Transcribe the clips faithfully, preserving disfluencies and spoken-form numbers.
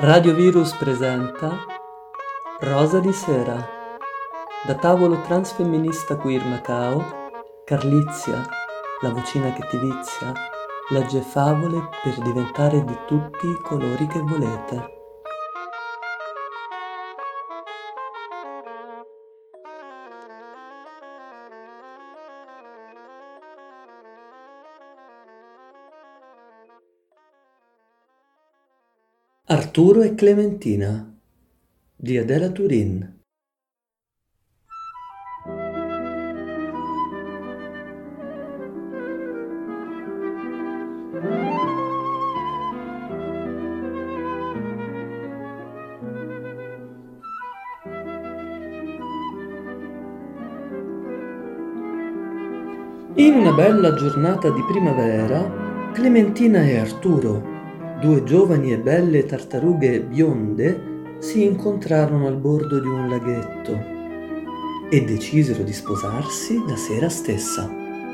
Radio Virus presenta Rosa di sera. Da tavolo transfemminista queer Macao, Carlizia, la vocina che ti vizia, legge favole per diventare di tutti i colori che volete. Arturo e Clementina di Adela Turin. In una bella giornata di primavera, Clementina e Arturo, due giovani e belle tartarughe bionde, si incontrarono al bordo di un laghetto e decisero di sposarsi la sera stessa.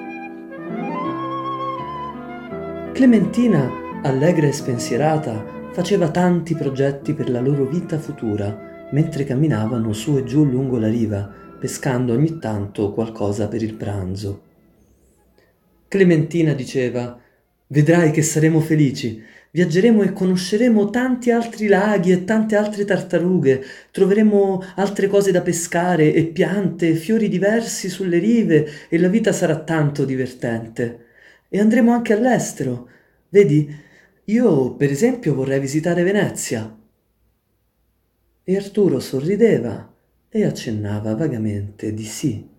Clementina, allegra e spensierata, faceva tanti progetti per la loro vita futura, mentre camminavano su e giù lungo la riva, pescando ogni tanto qualcosa per il pranzo. Clementina diceva: «Vedrai che saremo felici. Viaggeremo e conosceremo tanti altri laghi e tante altre tartarughe, troveremo altre cose da pescare e piante e fiori diversi sulle rive e la vita sarà tanto divertente. E andremo anche all'estero. Vedi, io per esempio vorrei visitare Venezia». E Arturo sorrideva e accennava vagamente di sì.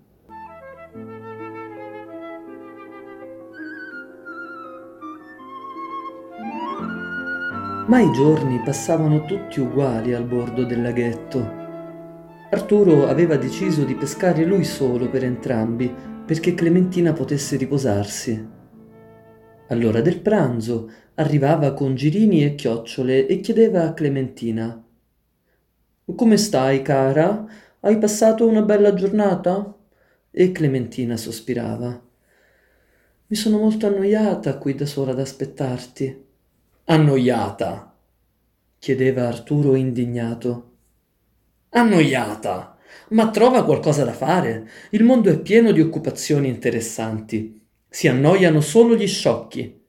Ma i giorni passavano tutti uguali al bordo del laghetto. Arturo aveva deciso di pescare lui solo per entrambi, perché Clementina potesse riposarsi. All'ora del pranzo arrivava con girini e chiocciole e chiedeva a Clementina: «Come stai, cara? Hai passato una bella giornata?» E Clementina sospirava: «Mi sono molto annoiata qui da sola ad aspettarti». «Annoiata?» chiedeva Arturo indignato. «Annoiata? Ma trova qualcosa da fare. Il mondo è pieno di occupazioni interessanti. Si annoiano solo gli sciocchi».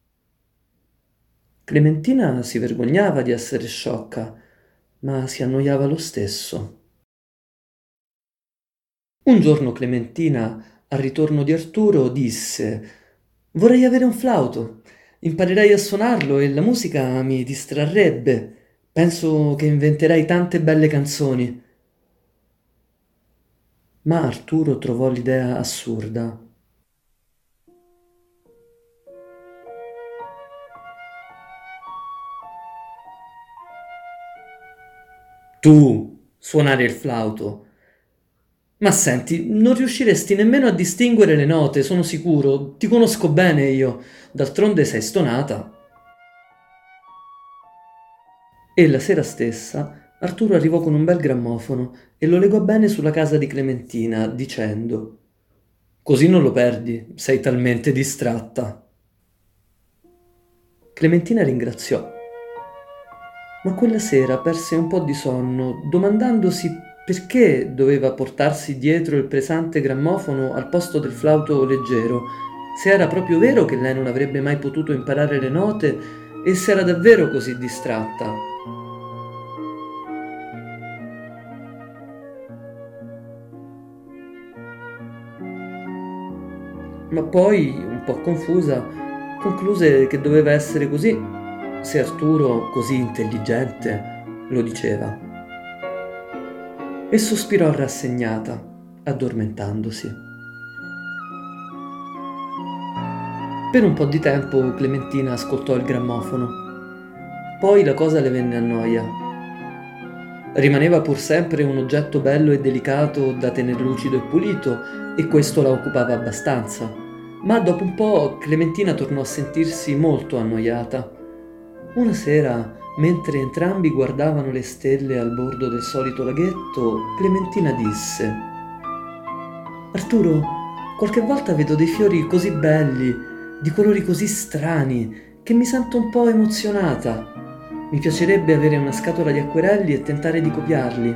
Clementina si vergognava di essere sciocca, ma si annoiava lo stesso. Un giorno Clementina, al ritorno di Arturo, disse: «Vorrei avere un flauto. Imparerei a suonarlo e la musica mi distrarrebbe. Penso che inventerei tante belle canzoni». Ma Arturo trovò l'idea assurda. «Tu suonare il flauto? Ma senti, non riusciresti nemmeno a distinguere le note, sono sicuro. Ti conosco bene io. D'altronde sei stonata». E la sera stessa Arturo arrivò con un bel grammofono e lo legò bene sulla casa di Clementina, dicendo: «Così non lo perdi, sei talmente distratta». Clementina ringraziò, ma quella sera perse un po' di sonno, domandandosi perché doveva portarsi dietro il pesante grammofono al posto del flauto leggero, se era proprio vero che lei non avrebbe mai potuto imparare le note e se era davvero così distratta. Ma poi, un po' confusa, concluse che doveva essere così, se Arturo, così intelligente, lo diceva. E sospirò rassegnata, addormentandosi. Per un po' di tempo Clementina ascoltò il grammofono. Poi la cosa le venne a noia. Rimaneva pur sempre un oggetto bello e delicato da tener lucido e pulito, e questo la occupava abbastanza. Ma dopo un po' Clementina tornò a sentirsi molto annoiata. Una sera, mentre entrambi guardavano le stelle al bordo del solito laghetto, Clementina disse: «Arturo, qualche volta vedo dei fiori così belli, di colori così strani, che mi sento un po' emozionata. Mi piacerebbe avere una scatola di acquerelli e tentare di copiarli.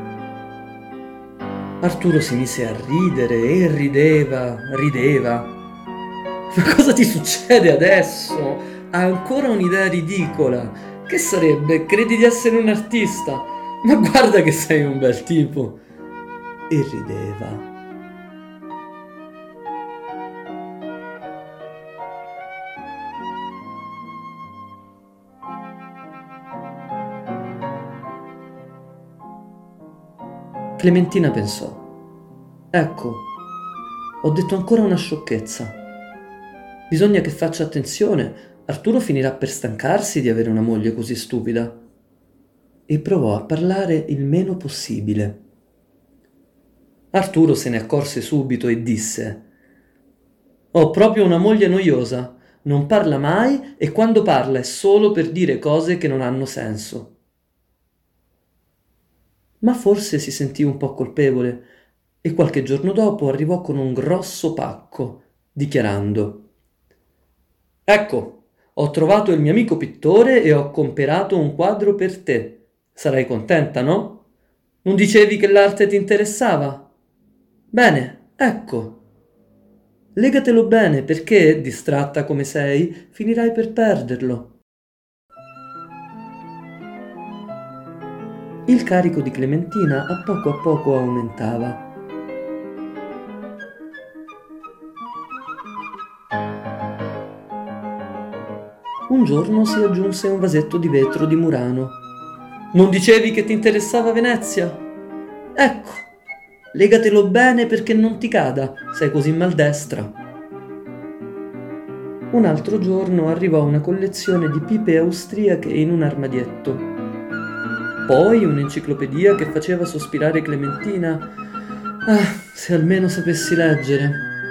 Arturo si mise a ridere e rideva, rideva. Ma cosa ti succede adesso? Ha ancora un'idea ridicola. Che sarebbe? Credi di essere un artista? Ma guarda che sei un bel tipo. E rideva. Clementina pensò. Ecco, ho detto ancora una sciocchezza. Bisogna che faccia attenzione. Arturo finirà per stancarsi di avere una moglie così stupida. E provò a parlare il meno possibile. Arturo se ne accorse subito e disse: Ho proprio una moglie noiosa. Non parla mai e quando parla è solo per dire cose che non hanno senso. Ma forse si sentì un po' colpevole e qualche giorno dopo arrivò con un grosso pacco, dichiarando: Ecco, ho trovato il mio amico pittore e ho comperato un quadro per te. Sarai contenta, no? Non dicevi che l'arte ti interessava? Bene, ecco. Legatelo bene perché, distratta come sei, finirai per perderlo. Il carico di Clementina a poco a poco aumentava. Un giorno si aggiunse un vasetto di vetro di Murano. Non dicevi che ti interessava Venezia? Ecco, legatelo bene perché non ti cada, sei così maldestra. Un altro giorno arrivò una collezione di pipe austriache in un armadietto. Poi un'enciclopedia che faceva sospirare Clementina. Ah, se almeno sapessi leggere.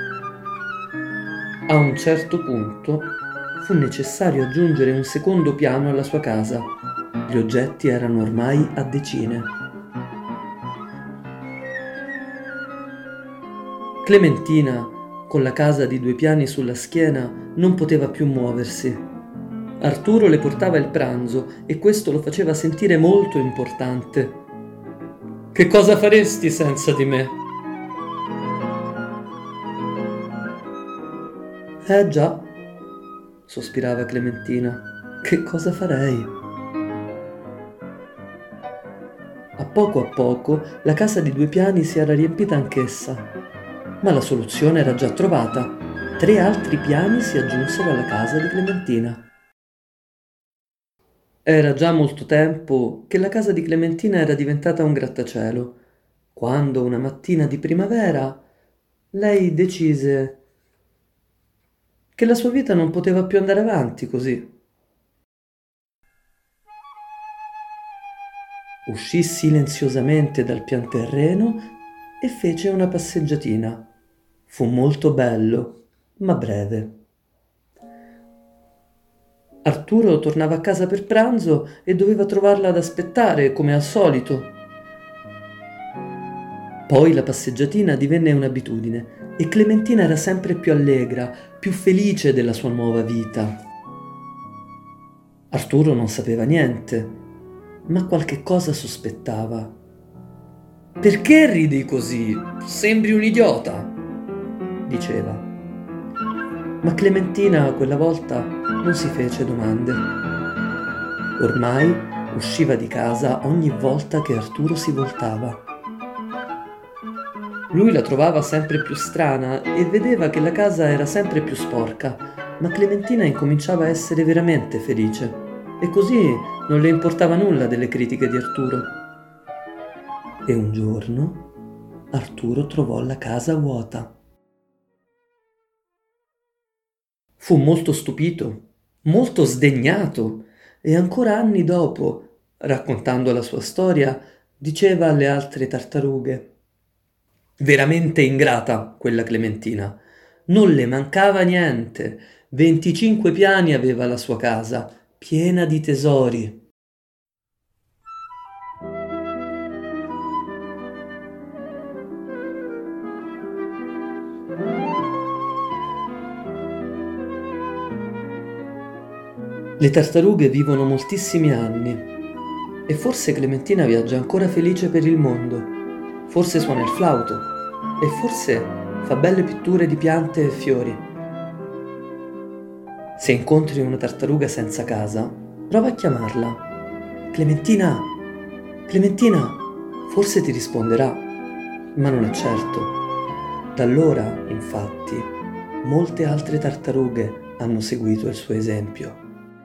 A un certo punto fu necessario aggiungere un secondo piano alla sua casa. Gli oggetti erano ormai a decine. Clementina, con la casa di due piani sulla schiena, non poteva più muoversi. Arturo le portava il pranzo e questo lo faceva sentire molto importante. Che cosa faresti senza di me? Eh già, sospirava Clementina, che cosa farei? A poco a poco la casa di due piani si era riempita anch'essa, ma la soluzione era già trovata. Tre altri piani si aggiunsero alla casa di Clementina. Era già molto tempo che la casa di Clementina era diventata un grattacielo, quando una mattina di primavera lei decise che la sua vita non poteva più andare avanti così. Uscì silenziosamente dal pian terreno e fece una passeggiatina. Fu molto bello, ma breve. Arturo tornava a casa per pranzo e doveva trovarla ad aspettare, come al solito. Poi la passeggiatina divenne un'abitudine e Clementina era sempre più allegra, più felice della sua nuova vita. Arturo non sapeva niente, ma qualche cosa sospettava. Perché ridi così? Sembri un idiota, diceva. Ma Clementina quella volta non si fece domande. Ormai usciva di casa ogni volta che Arturo si voltava. Lui la trovava sempre più strana e vedeva che la casa era sempre più sporca, ma Clementina incominciava a essere veramente felice e così non le importava nulla delle critiche di Arturo. E un giorno Arturo trovò la casa vuota. Fu molto stupito, molto sdegnato e ancora anni dopo, raccontando la sua storia, diceva alle altre tartarughe: Veramente ingrata quella Clementina. Non le mancava niente. venticinque piani aveva la sua casa, piena di tesori. Le tartarughe vivono moltissimi anni e forse Clementina viaggia ancora felice per il mondo, forse suona il flauto e forse fa belle pitture di piante e fiori. Se incontri una tartaruga senza casa, prova a chiamarla. Clementina, Clementina, forse ti risponderà, ma non è certo. Da allora, infatti, molte altre tartarughe hanno seguito il suo esempio.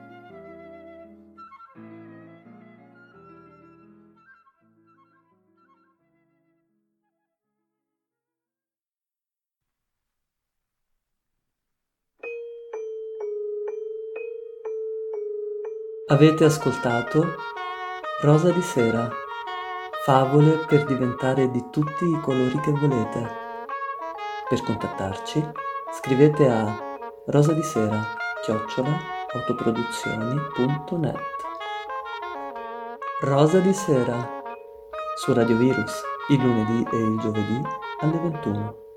Avete ascoltato Rosa di sera, favole per diventare di tutti i colori che volete. Per contattarci scrivete a rosadisera chiocciola autoproduzioni punto net. Rosa di sera su Radio Virus il lunedì e il giovedì alle ventuno.